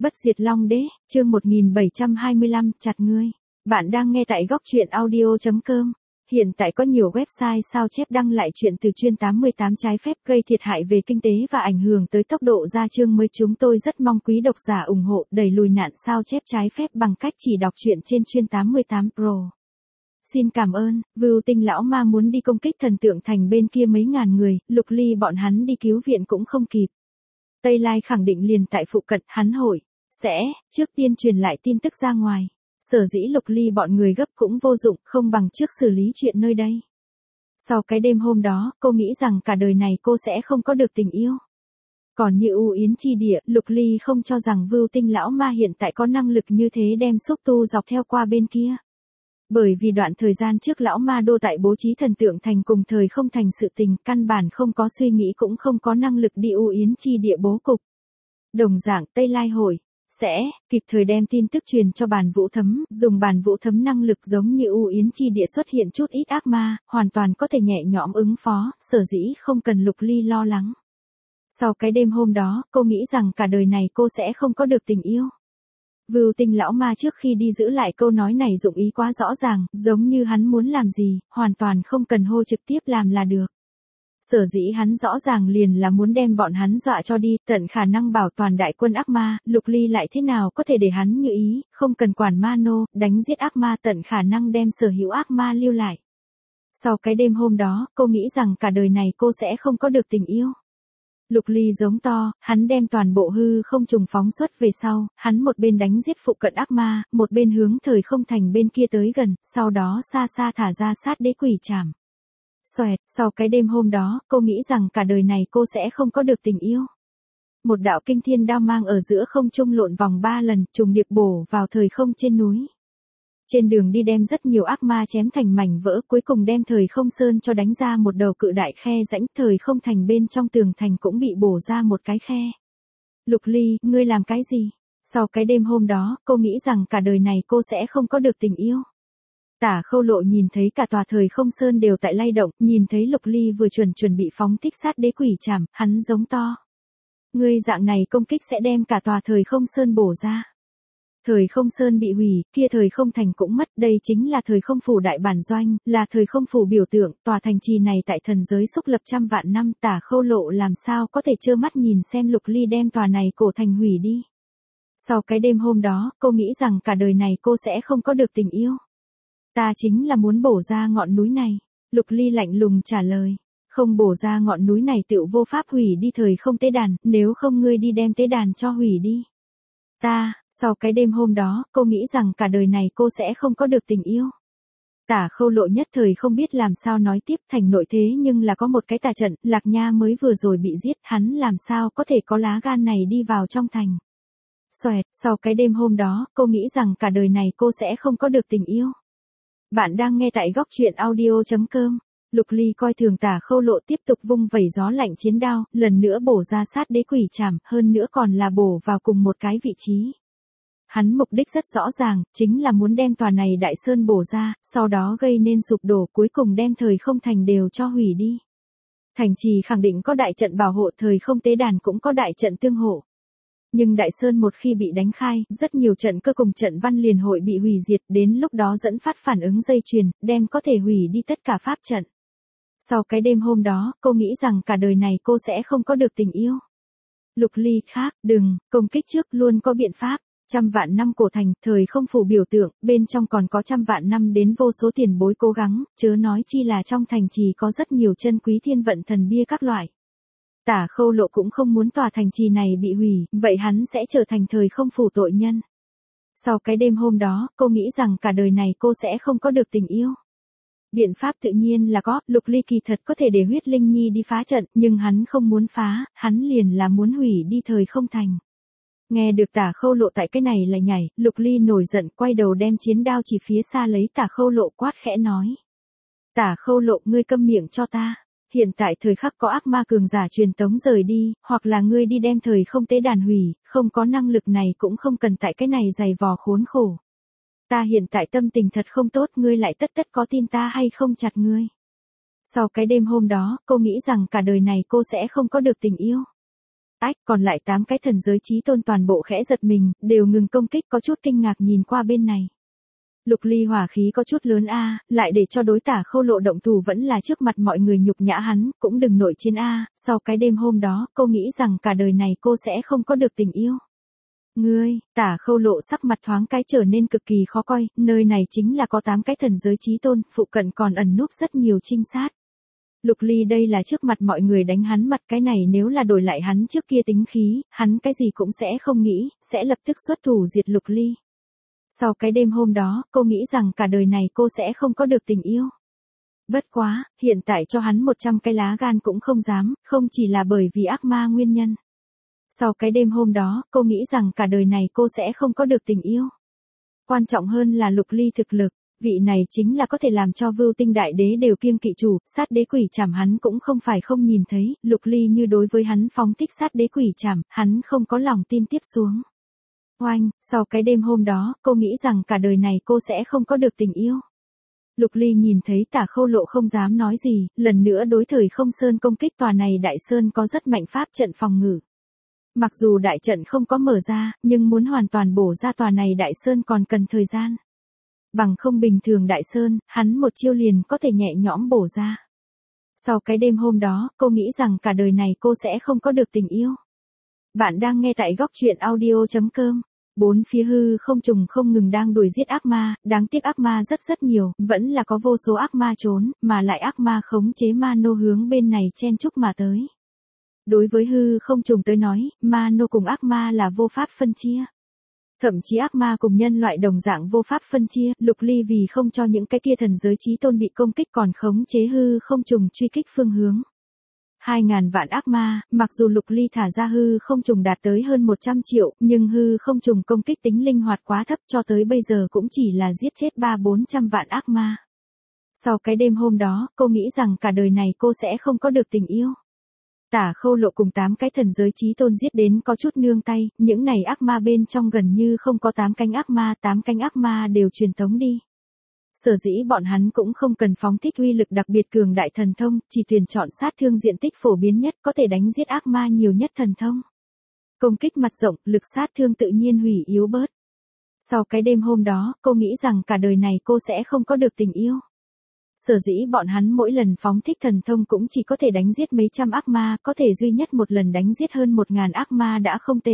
Bất diệt Long Đế, chương 1725, chặt ngươi. Bạn đang nghe tại góc truyện audio.com. Hiện tại có nhiều website sao chép đăng lại chuyện từ chuyên 88 trái phép gây thiệt hại về kinh tế và ảnh hưởng tới tốc độ ra chương mới. Chúng tôi rất mong quý độc giả ủng hộ đẩy lùi nạn sao chép trái phép bằng cách chỉ đọc truyện trên chuyên 88 Pro. Xin cảm ơn. Vưu Tinh lão ma muốn đi công kích thần tượng thành bên kia mấy ngàn người, Lục Ly bọn hắn đi cứu viện cũng không kịp. Tây Lai khẳng định liền tại phụ cận, hắn hội sẽ trước tiên truyền lại tin tức ra ngoài. Sở dĩ Lục Ly bọn người gấp cũng vô dụng, không bằng trước xử lý chuyện nơi đây. Sau cái đêm hôm đó, cô nghĩ rằng cả đời này cô sẽ không có được tình yêu. Còn như U Yến Chi Địa, Lục Ly không cho rằng Vưu Tinh lão ma hiện tại có năng lực như thế đem xúc tu dọc theo qua bên kia. Bởi vì đoạn thời gian trước lão ma đô tại bố trí thần tượng thành cùng thời không thành sự tình, căn bản không có suy nghĩ cũng không có năng lực đi U Yến Chi Địa bố cục. Đồng dạng Tây Lai hội sẽ kịp thời đem tin tức truyền cho Bàn Vũ Thấm, dùng Bàn Vũ Thấm năng lực giống như U Yến Chi Địa xuất hiện chút ít ác ma, hoàn toàn có thể nhẹ nhõm ứng phó, sở dĩ không cần Lục Ly lo lắng. Sau cái đêm hôm đó, cô nghĩ rằng cả đời này cô sẽ không có được tình yêu. Vưu Tinh lão ma trước khi đi giữ lại câu nói này dụng ý quá rõ ràng, giống như hắn muốn làm gì, hoàn toàn không cần hô trực tiếp làm là được. Sở dĩ hắn rõ ràng liền là muốn đem bọn hắn dọa cho đi, tận khả năng bảo toàn đại quân ác ma, Lục Ly lại thế nào có thể để hắn như ý, không cần quản ma nô, đánh giết ác ma, tận khả năng đem sở hữu ác ma lưu lại. Sau cái đêm hôm đó, cô nghĩ rằng cả đời này cô sẽ không có được tình yêu. Lục Ly giống to, hắn đem toàn bộ hư không trùng phóng xuất về sau, hắn một bên đánh giết phụ cận ác ma, một bên hướng thời không thành bên kia tới gần, sau đó xa xa thả ra sát đế quỷ trảm. Xoẹt, sau cái đêm hôm đó, cô nghĩ rằng cả đời này cô sẽ không có được tình yêu. Một đạo kinh thiên đao mang ở giữa không trung lộn vòng 3 lần, trùng điệp bổ vào thời không trên núi. Trên đường đi đem rất nhiều ác ma chém thành mảnh vỡ, cuối cùng đem thời không sơn cho đánh ra một đầu cự đại khe rãnh, thời không thành bên trong tường thành cũng bị bổ ra một cái khe. Lục Ly, ngươi làm cái gì? Sau cái đêm hôm đó, cô nghĩ rằng cả đời này cô sẽ không có được tình yêu. Tả Khâu Lộ nhìn thấy cả tòa thời không sơn đều tại lay động, nhìn thấy Lục Ly vừa chuẩn bị phóng thích sát đế quỷ trảm, hắn giống to. Ngươi dạng này công kích sẽ đem cả tòa thời không sơn bổ ra. Thời không sơn bị hủy, kia thời không thành cũng mất, đây chính là thời không phủ đại bản doanh, là thời không phủ biểu tượng, tòa thành trì này tại thần giới xúc lập trăm vạn năm, Tả Khâu Lộ làm sao có thể trơ mắt nhìn xem Lục Ly đem tòa này cổ thành hủy đi. Sau cái đêm hôm đó, cô nghĩ rằng cả đời này cô sẽ không có được tình yêu. Ta chính là muốn bổ ra ngọn núi này. Lục Ly lạnh lùng trả lời. Không bổ ra ngọn núi này tựu vô pháp hủy đi thời không tế đàn, nếu không ngươi đi đem tế đàn cho hủy đi. Sau cái đêm hôm đó, cô nghĩ rằng cả đời này cô sẽ không có được tình yêu. Tả Khâu Lộ nhất thời không biết làm sao nói tiếp, thành nội thế nhưng là có một cái tà trận, Lạc Nha mới vừa rồi bị giết, hắn làm sao có thể có lá gan này đi vào trong thành. Xoẹt, sau cái đêm hôm đó, cô nghĩ rằng cả đời này cô sẽ không có được tình yêu. Bạn đang nghe tại góc truyện audio.com. Lục Ly coi thường Tả Khâu Lộ tiếp tục vung vẩy gió lạnh chiến đao, lần nữa bổ ra sát đế quỷ trảm, hơn nữa còn là bổ vào cùng một cái vị trí. Hắn mục đích rất rõ ràng, chính là muốn đem tòa này đại sơn bổ ra, sau đó gây nên sụp đổ, cuối cùng đem thời không thành đều cho hủy đi. Thành trì khẳng định có đại trận bảo hộ, thời không tế đàn cũng có đại trận tương hộ. Nhưng đại sơn một khi bị đánh khai, rất nhiều trận cơ cùng trận văn liền hội bị hủy diệt, đến lúc đó dẫn phát phản ứng dây chuyền, đem có thể hủy đi tất cả pháp trận. Sau cái đêm hôm đó, cô nghĩ rằng cả đời này cô sẽ không có được tình yêu. Lục Ly khác, đừng, công kích trước luôn có biện pháp. Trăm vạn năm cổ thành, thời không phủ biểu tượng, bên trong còn có trăm vạn năm đến vô số tiền bối cố gắng, chớ nói chi là trong thành trì có rất nhiều chân quý thiên vận thần bia các loại. Tả Khâu Lộ cũng không muốn tòa thành trì này bị hủy, vậy hắn sẽ trở thành thời không phủ tội nhân. Sau cái đêm hôm đó, cô nghĩ rằng cả đời này cô sẽ không có được tình yêu. Biện pháp tự nhiên là có, Lục Ly kỳ thật có thể để huyết linh nhi đi phá trận, nhưng hắn không muốn phá, hắn liền là muốn hủy đi thời không thành. Nghe được Tả Khâu Lộ tại cái này lại nhảy, Lục Ly nổi giận quay đầu đem chiến đao chỉ phía xa lấy Tả Khâu Lộ quát khẽ nói. Tả Khâu Lộ, ngươi câm miệng cho ta. Hiện tại thời khắc có ác ma cường giả truyền tống rời đi, hoặc là ngươi đi đem thời không tế đàn hủy, không có năng lực này cũng không cần tại cái này dày vò khốn khổ. Ta hiện tại tâm tình thật không tốt, ngươi lại tất có tin ta hay không chặt ngươi. Sau cái đêm hôm đó, cô nghĩ rằng cả đời này cô sẽ không có được tình yêu. Ách, còn lại 8 cái thần giới chí tôn toàn bộ khẽ giật mình, đều ngừng công kích có chút kinh ngạc nhìn qua bên này. Lục Ly hỏa khí có chút lớn a, lại để cho đối Tả Khâu Lộ động thủ vẫn là trước mặt mọi người nhục nhã hắn, cũng đừng nội chiến a, sau cái đêm hôm đó, cô nghĩ rằng cả đời này cô sẽ không có được tình yêu. Ngươi, Tả Khâu Lộ sắc mặt thoáng cái trở nên cực kỳ khó coi, nơi này chính là có 8 cái thần giới chí tôn, phụ cận còn ẩn núp rất nhiều trinh sát. Lục Ly đây là trước mặt mọi người đánh hắn mặt, cái này nếu là đổi lại hắn trước kia tính khí, hắn cái gì cũng sẽ không nghĩ, sẽ lập tức xuất thủ diệt Lục Ly. Sau cái đêm hôm đó, cô nghĩ rằng cả đời này cô sẽ không có được tình yêu. Bất quá, hiện tại cho hắn 100 cái lá gan cũng không dám, không chỉ là bởi vì ác ma nguyên nhân. Sau cái đêm hôm đó, cô nghĩ rằng cả đời này cô sẽ không có được tình yêu. Quan trọng hơn là Lục Ly thực lực, vị này chính là có thể làm cho Vưu Tinh Đại Đế đều kiêng kỵ chủ, sát đế quỷ trảm hắn cũng không phải không nhìn thấy, Lục Ly như đối với hắn phóng thích sát đế quỷ trảm, hắn không có lòng tin tiếp xuống. Oanh, sau cái đêm hôm đó, cô nghĩ rằng cả đời này cô sẽ không có được tình yêu. Lục Ly nhìn thấy Tả Khâu Lộ không dám nói gì, lần nữa đối thời không sơn công kích tòa này đại sơn có rất mạnh pháp trận phòng ngự. Mặc dù đại trận không có mở ra, nhưng muốn hoàn toàn bổ ra tòa này đại sơn còn cần thời gian. Bằng không bình thường đại sơn, hắn một chiêu liền có thể nhẹ nhõm bổ ra. Sau cái đêm hôm đó, cô nghĩ rằng cả đời này cô sẽ không có được tình yêu. Bạn đang nghe tại góc truyện audio.com. Bốn phía hư không trùng không ngừng đang đuổi giết ác ma, đáng tiếc ác ma rất nhiều, vẫn là có vô số ác ma trốn, mà lại ác ma khống chế ma nô hướng bên này chen chúc mà tới. Đối với hư không trùng tới nói, ma nô cùng ác ma là vô pháp phân chia. Thậm chí ác ma cùng nhân loại đồng dạng vô pháp phân chia, Lục Ly vì không cho những cái kia thần giới chí tôn bị công kích còn khống chế hư không trùng truy kích phương hướng. 2.000 vạn ác ma, mặc dù Lục Ly thả ra hư không trùng đạt tới hơn 100 triệu, nhưng hư không trùng công kích tính linh hoạt quá thấp cho tới bây giờ cũng chỉ là giết chết 300-400 vạn ác ma. Sau cái đêm hôm đó, cô nghĩ rằng cả đời này cô sẽ không có được tình yêu. Tả Khâu Lộ cùng 8 cái thần giới chí tôn giết đến có chút nương tay, những này ác ma bên trong gần như không có 8 cánh ác ma, 8 cánh ác ma đều truyền tống đi. Sở dĩ bọn hắn cũng không cần phóng thích uy lực đặc biệt cường đại thần thông, chỉ tuyển chọn sát thương diện tích phổ biến nhất có thể đánh giết ác ma nhiều nhất thần thông. Công kích mặt rộng, lực sát thương tự nhiên hủy yếu bớt. Sau cái đêm hôm đó, cô nghĩ rằng cả đời này cô sẽ không có được tình yêu. Sở dĩ bọn hắn mỗi lần phóng thích thần thông cũng chỉ có thể đánh giết mấy trăm ác ma, có thể duy nhất một lần đánh giết hơn 1.000 ác ma đã không tệ.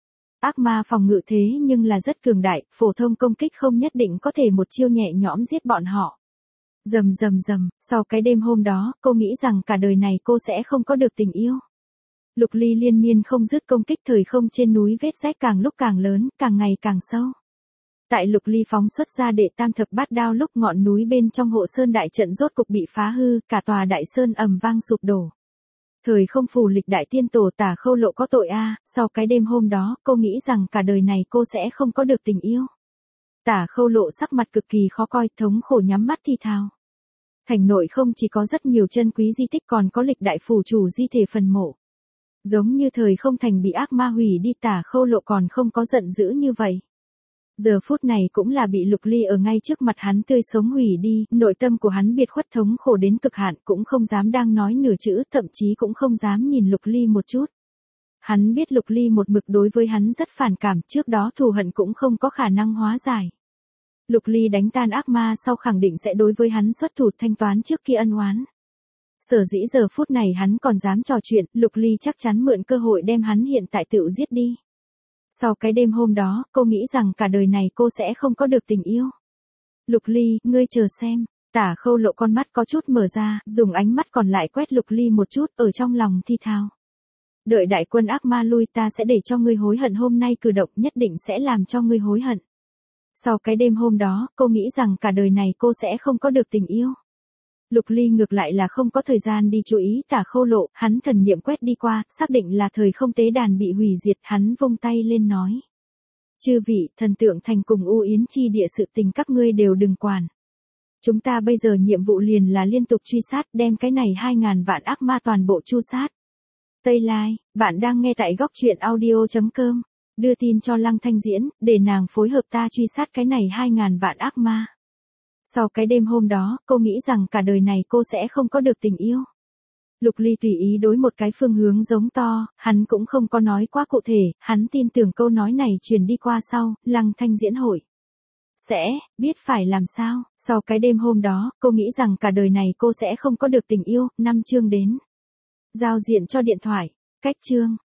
Ác ma phòng ngự thế nhưng là rất cường đại, phổ thông công kích không nhất định có thể một chiêu nhẹ nhõm giết bọn họ. Rầm, sau cái đêm hôm đó, cô nghĩ rằng cả đời này cô sẽ không có được tình yêu. Lục Ly liên miên không dứt công kích thời không trên núi vết rách càng lúc càng lớn, càng ngày càng sâu. Tại Lục Ly phóng xuất ra đệ tam thập bát đao lúc ngọn núi bên trong hộ sơn đại trận rốt cục bị phá hư, cả tòa đại sơn ầm vang sụp đổ. Thời không phù lịch đại tiên tổ Tả Khâu Lộ có tội a, sau cái đêm hôm đó, cô nghĩ rằng cả đời này cô sẽ không có được tình yêu. Tả Khâu Lộ sắc mặt cực kỳ khó coi, thống khổ nhắm mắt thì thào. Thành nội không chỉ có rất nhiều chân quý di tích còn có lịch đại phủ chủ di thể phần mộ. Giống như thời không thành bị ác ma hủy đi, Tả Khâu Lộ còn không có giận dữ như vậy. Giờ phút này cũng là bị Lục Ly ở ngay trước mặt hắn tươi sống hủy đi, nội tâm của hắn biệt khuất thống khổ đến cực hạn, cũng không dám đang nói nửa chữ, thậm chí cũng không dám nhìn Lục Ly một chút. Hắn biết Lục Ly một mực đối với hắn rất phản cảm, trước đó thù hận cũng không có khả năng hóa giải. Lục Ly đánh tan ác ma sau khẳng định sẽ đối với hắn xuất thủ thanh toán trước kia ân oán. Sở dĩ giờ phút này hắn còn dám trò chuyện, Lục Ly chắc chắn mượn cơ hội đem hắn hiện tại tự giết đi. Sau cái đêm hôm đó, cô nghĩ rằng cả đời này cô sẽ không có được tình yêu. Lục Ly, ngươi chờ xem. Tả Khâu Lộ con mắt có chút mở ra, dùng ánh mắt còn lại quét Lục Ly một chút, ở trong lòng thi thào. Đợi đại quân ác ma lui ta sẽ để cho ngươi hối hận, hôm nay cử động nhất định sẽ làm cho ngươi hối hận. Sau cái đêm hôm đó, cô nghĩ rằng cả đời này cô sẽ không có được tình yêu. Lục Ly ngược lại là không có thời gian đi chú ý Tả Khâu Lộ, hắn thần niệm quét đi qua, xác định là thời không tế đàn bị hủy diệt, hắn vung tay lên nói. Chư vị, thần tượng thành cùng U Yến chi địa sự tình các ngươi đều đừng quản. Chúng ta bây giờ nhiệm vụ liền là liên tục truy sát, đem cái này 2.000 vạn ác ma toàn bộ chu sát. Tây Lai, bạn đang nghe tại góc truyện audio.com, đưa tin cho Lăng Thanh Diễn, để nàng phối hợp ta truy sát cái này 2.000 vạn ác ma. Sau cái đêm hôm đó, cô nghĩ rằng cả đời này cô sẽ không có được tình yêu. Lục Ly tùy ý đối một cái phương hướng giống to, hắn cũng không có nói quá cụ thể, hắn tin tưởng câu nói này truyền đi qua sau, Lăng Thanh diễn hội sẽ biết phải làm sao. Sau cái đêm hôm đó, cô nghĩ rằng cả đời này cô sẽ không có được tình yêu. 5 chương đến. Giao diện cho điện thoại. Cách chương.